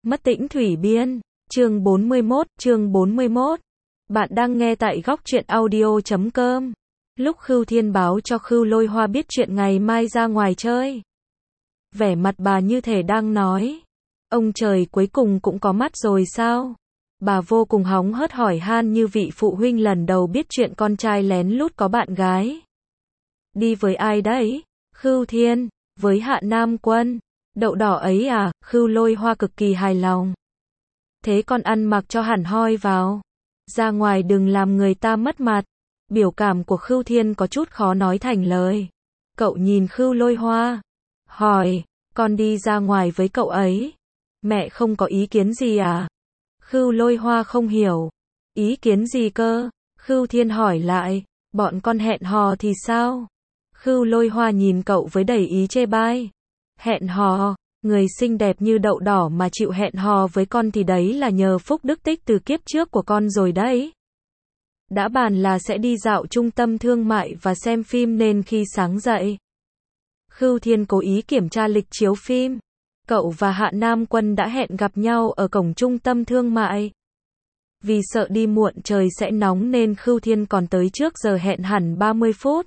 Mất tĩnh thủy biên. Chương 41. Bạn đang nghe tại góc truyện audio.com. Lúc Khưu Thiên báo cho Khưu Lôi Hoa biết chuyện ngày mai ra ngoài chơi, vẻ mặt bà như thể đang nói, ông trời cuối cùng cũng có mắt rồi sao? Bà vô cùng hóng hớt hỏi han như vị phụ huynh lần đầu biết chuyện con trai lén lút có bạn gái. Đi với ai đấy? Khưu Thiên, với Hạ Nam Quân. Đậu đỏ ấy à? Khưu Lôi Hoa cực kỳ hài lòng. Thế con ăn mặc cho hẳn hoi vào. Ra ngoài đừng làm người ta mất mặt. Biểu cảm của Khưu Thiên có chút khó nói thành lời. Cậu nhìn Khưu Lôi Hoa, hỏi, con đi ra ngoài với cậu ấy. Mẹ không có ý kiến gì à? Khưu Lôi Hoa không hiểu. Ý kiến gì cơ? Khưu Thiên hỏi lại, bọn con hẹn hò thì sao? Khưu Lôi Hoa nhìn cậu với đầy ý chê bai. Hẹn hò, người xinh đẹp như đậu đỏ mà chịu hẹn hò với con thì đấy là nhờ phúc đức tích từ kiếp trước của con rồi đấy. Đã bàn là sẽ đi dạo trung tâm thương mại và xem phim nên khi sáng dậy, Khưu Thiên cố ý kiểm tra lịch chiếu phim. Cậu và Hạ Nam Quân đã hẹn gặp nhau ở cổng trung tâm thương mại. Vì sợ đi muộn trời sẽ nóng nên Khưu Thiên còn tới trước giờ hẹn hẳn 30 phút.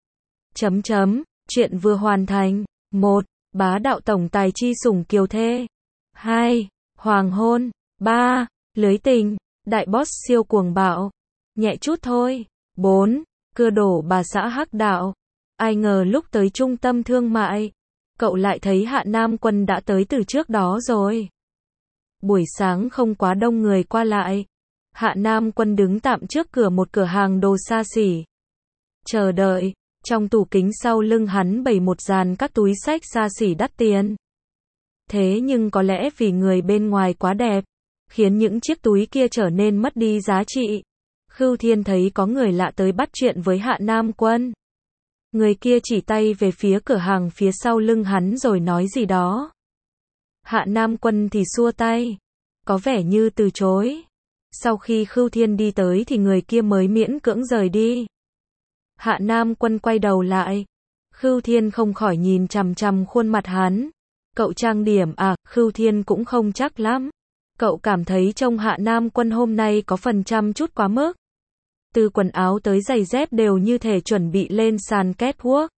Chuyện vừa hoàn thành. 1. Bá đạo tổng tài chi sủng kiều thê. 2. Hoàng hôn. 3. Lưới tình. Đại boss siêu cuồng bạo. Nhẹ chút thôi. 4. Cưa đổ bà xã hắc đạo. Ai ngờ lúc tới trung tâm thương mại, cậu lại thấy Hạ Nam Quân đã tới từ trước đó rồi. Buổi sáng không quá đông người qua lại. Hạ Nam Quân đứng tạm trước cửa một cửa hàng đồ xa xỉ. Chờ đợi. Trong tủ kính sau lưng hắn bày một dàn các túi xách xa xỉ đắt tiền. Thế nhưng có lẽ vì người bên ngoài quá đẹp, khiến những chiếc túi kia trở nên mất đi giá trị. Khưu Thiên thấy có người lạ tới bắt chuyện với Hạ Nam Quân. Người kia chỉ tay về phía cửa hàng phía sau lưng hắn rồi nói gì đó. Hạ Nam Quân thì xua tay, có vẻ như từ chối. Sau khi Khưu Thiên đi tới thì người kia mới miễn cưỡng rời đi. Hạ Nam Quân quay đầu lại. Khưu Thiên không khỏi nhìn chằm chằm khuôn mặt hắn. Cậu trang điểm à? Khưu Thiên cũng không chắc lắm. Cậu cảm thấy trông Hạ Nam Quân hôm nay có phần chăm chút quá mức. Từ quần áo tới giày dép đều như thể chuẩn bị lên sàn catwalk.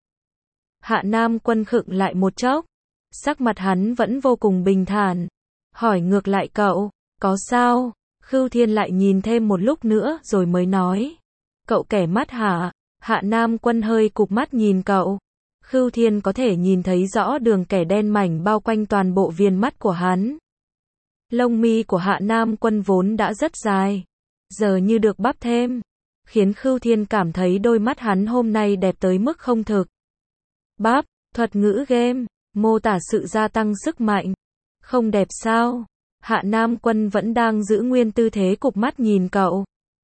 Hạ Nam Quân khựng lại một chốc. Sắc mặt hắn vẫn vô cùng bình thản. Hỏi ngược lại cậu, có sao? Khưu Thiên lại nhìn thêm một lúc nữa rồi mới nói. Cậu kẻ mắt hả? Hạ Nam Quân hơi cụp mắt nhìn cậu. Khưu Thiên có thể nhìn thấy rõ đường kẻ đen mảnh bao quanh toàn bộ viền mắt của hắn. Lông mi của Hạ Nam Quân vốn đã rất dài, giờ như được bắp thêm, khiến Khưu Thiên cảm thấy đôi mắt hắn hôm nay đẹp tới mức không thực. Bắp, thuật ngữ game, mô tả sự gia tăng sức mạnh. Không đẹp sao? Hạ Nam Quân vẫn đang giữ nguyên tư thế cụp mắt nhìn cậu.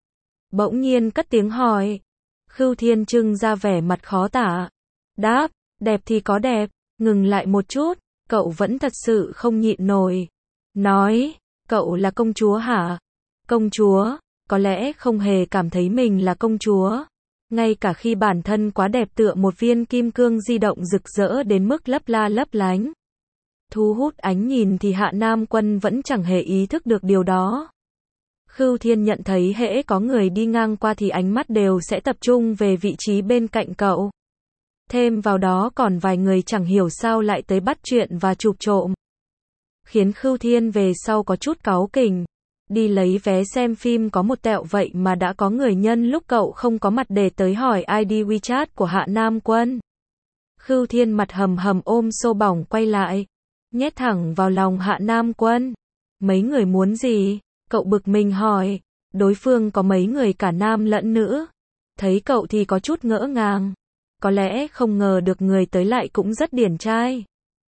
Bỗng nhiên cất tiếng hỏi. Khưu Thiên trưng ra vẻ mặt khó tả. Đáp, đẹp thì có đẹp. Ngừng lại một chút, cậu vẫn thật sự không nhịn nổi. Nói, cậu là công chúa hả? Công chúa, có lẽ không hề cảm thấy mình là công chúa. Ngay cả khi bản thân quá đẹp tựa một viên kim cương di động rực rỡ đến mức lấp la lấp lánh, thu hút ánh nhìn thì Hạ Nam Quân vẫn chẳng hề ý thức được điều đó. Khưu Thiên nhận thấy hễ có người đi ngang qua thì ánh mắt đều sẽ tập trung về vị trí bên cạnh cậu. Thêm vào đó còn vài người chẳng hiểu sao lại tới bắt chuyện và chụp trộm. Khiến Khưu Thiên về sau có chút cáu kỉnh. Đi lấy vé xem phim có một tẹo vậy mà đã có người nhân lúc cậu không có mặt để tới hỏi ID WeChat của Hạ Nam Quân. Khưu Thiên mặt hầm hầm ôm xô bỏng quay lại, nhét thẳng vào lòng Hạ Nam Quân. Mấy người muốn gì? Cậu bực mình hỏi. Đối phương có mấy người cả nam lẫn nữ. Thấy cậu thì có chút ngỡ ngàng. Có lẽ không ngờ được người tới lại cũng rất điển trai.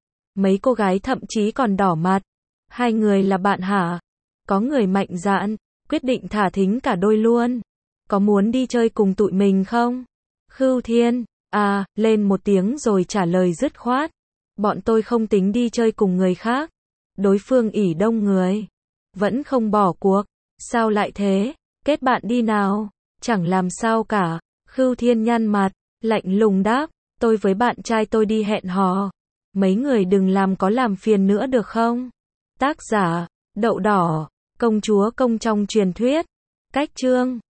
Mấy cô gái thậm chí còn đỏ mặt. Hai người là bạn hả? Có người mạnh dạn, quyết định thả thính cả đôi luôn. Có muốn đi chơi cùng tụi mình không? Khưu Thiên, lên một tiếng rồi trả lời dứt khoát. Bọn tôi không tính đi chơi cùng người khác. Đối phương ỉ đông người. Vẫn không bỏ cuộc. Sao lại thế? Kết bạn đi nào. Chẳng làm sao cả. Khưu Thiên nhăn mặt, lạnh lùng đáp. Tôi với bạn trai tôi đi hẹn hò. Mấy người đừng làm phiền nữa được không? Tác giả Đậu đỏ, công chúa công trong truyền thuyết. Cách chương